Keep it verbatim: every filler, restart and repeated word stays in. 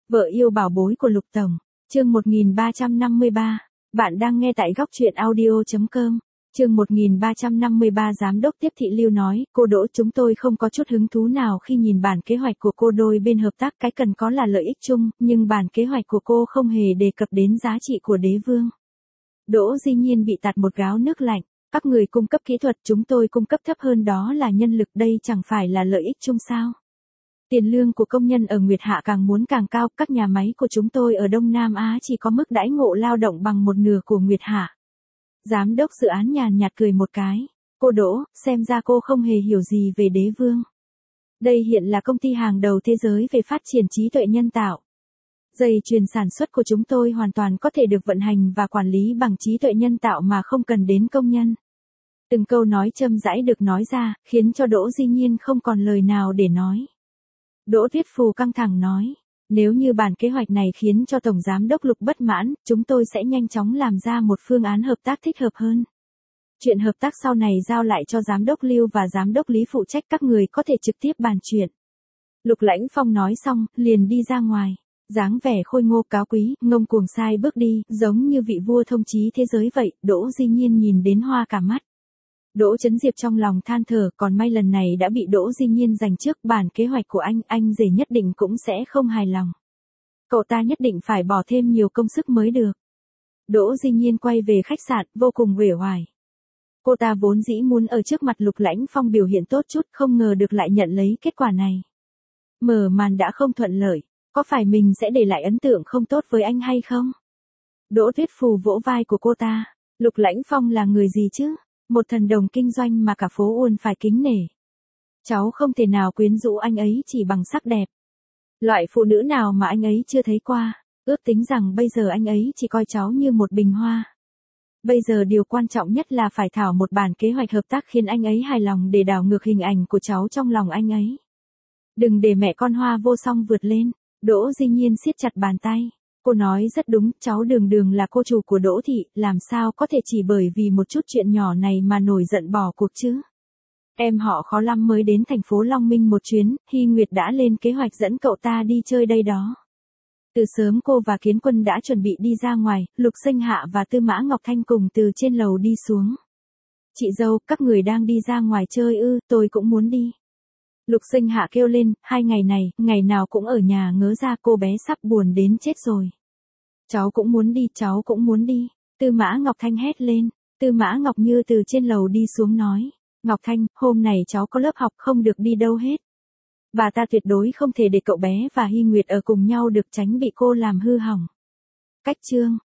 Vợ yêu bảo bối của Lục Tổng, chương một nghìn ba trăm năm mươi ba, bạn đang nghe tại góc truyện audio chấm com. Chương một nghìn ba trăm năm mươi ba Giám đốc Tiếp Thị Lưu nói, cô Đỗ chúng tôi không có chút hứng thú nào khi nhìn bản kế hoạch của cô, đôi bên hợp tác cái cần có là lợi ích chung, nhưng bản kế hoạch của cô không hề đề cập đến giá trị của đế vương. Đỗ Di Nhiên bị tạt một gáo nước lạnh, các người cung cấp kỹ thuật, chúng tôi cung cấp thấp hơn, đó là nhân lực, đây chẳng phải là lợi ích chung sao? Tiền lương của công nhân ở Nguyệt Hạ càng muốn càng cao, các nhà máy của chúng tôi ở Đông Nam Á chỉ có mức đãi ngộ lao động bằng một nửa của Nguyệt Hạ. Giám đốc dự án nhàn nhạt cười một cái, cô Đỗ, xem ra cô không hề hiểu gì về đế vương. Đây hiện là công ty hàng đầu thế giới về phát triển trí tuệ nhân tạo. Dây chuyền sản xuất của chúng tôi hoàn toàn có thể được vận hành và quản lý bằng trí tuệ nhân tạo mà không cần đến công nhân. Từng câu nói châm rãi được nói ra, khiến cho Đỗ Di Nhiên không còn lời nào để nói. Đỗ Tuyết Phù căng thẳng nói, nếu như bản kế hoạch này khiến cho Tổng Giám đốc Lục bất mãn, chúng tôi sẽ nhanh chóng làm ra một phương án hợp tác thích hợp hơn. Chuyện hợp tác sau này giao lại cho Giám đốc Lưu và Giám đốc Lý phụ trách, các người có thể trực tiếp bàn chuyện. Lục Lãnh Phong nói xong, liền đi ra ngoài. Dáng vẻ khôi ngô cáo quý, ngông cuồng sai bước đi, giống như vị vua thông chí thế giới vậy. Đỗ Di Nhiên nhìn đến hoa cả mắt. Đỗ Chấn Diệp trong lòng than thở, còn may lần này đã bị Đỗ Di Nhiên giành trước, bản kế hoạch của anh, anh rể nhất định cũng sẽ không hài lòng. Cậu ta nhất định phải bỏ thêm nhiều công sức mới được. Đỗ Di Nhiên quay về khách sạn, vô cùng uể oải. Cô ta vốn dĩ muốn ở trước mặt Lục Lãnh Phong biểu hiện tốt chút, không ngờ được lại nhận lấy kết quả này. Mở màn đã không thuận lợi, có phải mình sẽ để lại ấn tượng không tốt với anh hay không? Đỗ Tuyết Phù vỗ vai của cô ta, Lục Lãnh Phong là người gì chứ? Một thần đồng kinh doanh mà cả phố Uôn phải kính nể. Cháu không thể nào quyến rũ anh ấy chỉ bằng sắc đẹp. Loại phụ nữ nào mà anh ấy chưa thấy qua, ước tính rằng bây giờ anh ấy chỉ coi cháu như một bình hoa. Bây giờ điều quan trọng nhất là phải thảo một bản kế hoạch hợp tác khiến anh ấy hài lòng để đảo ngược hình ảnh của cháu trong lòng anh ấy. Đừng để mẹ con Hoa Vô Song vượt lên. Đỗ Di Nhiên siết chặt bàn tay. Cô nói rất đúng, cháu Đường Đường là cô chủ của Đỗ Thị, làm sao có thể chỉ bởi vì một chút chuyện nhỏ này mà nổi giận bỏ cuộc chứ. Em họ khó lắm mới đến thành phố Long Minh một chuyến, Hy Nguyệt đã lên kế hoạch dẫn cậu ta đi chơi đây đó. Từ sớm cô và Kiến Quân đã chuẩn bị đi ra ngoài, Lục Sinh Hạ và Tư Mã Ngọc Thanh cùng từ trên lầu đi xuống. Chị dâu, các người đang đi ra ngoài chơi ư? Tôi cũng muốn đi. Lục Sinh Hạ kêu lên, hai ngày này, ngày nào cũng ở nhà ngớ ra, cô bé sắp buồn đến chết rồi. Cháu cũng muốn đi, cháu cũng muốn đi. Tư Mã Ngọc Thanh hét lên. Tư Mã Ngọc Như từ trên lầu đi xuống nói, Ngọc Thanh, hôm này cháu có lớp học không được đi đâu hết. Bà ta tuyệt đối không thể để cậu bé và Hy Nguyệt ở cùng nhau được, tránh bị cô làm hư hỏng. Cách chương.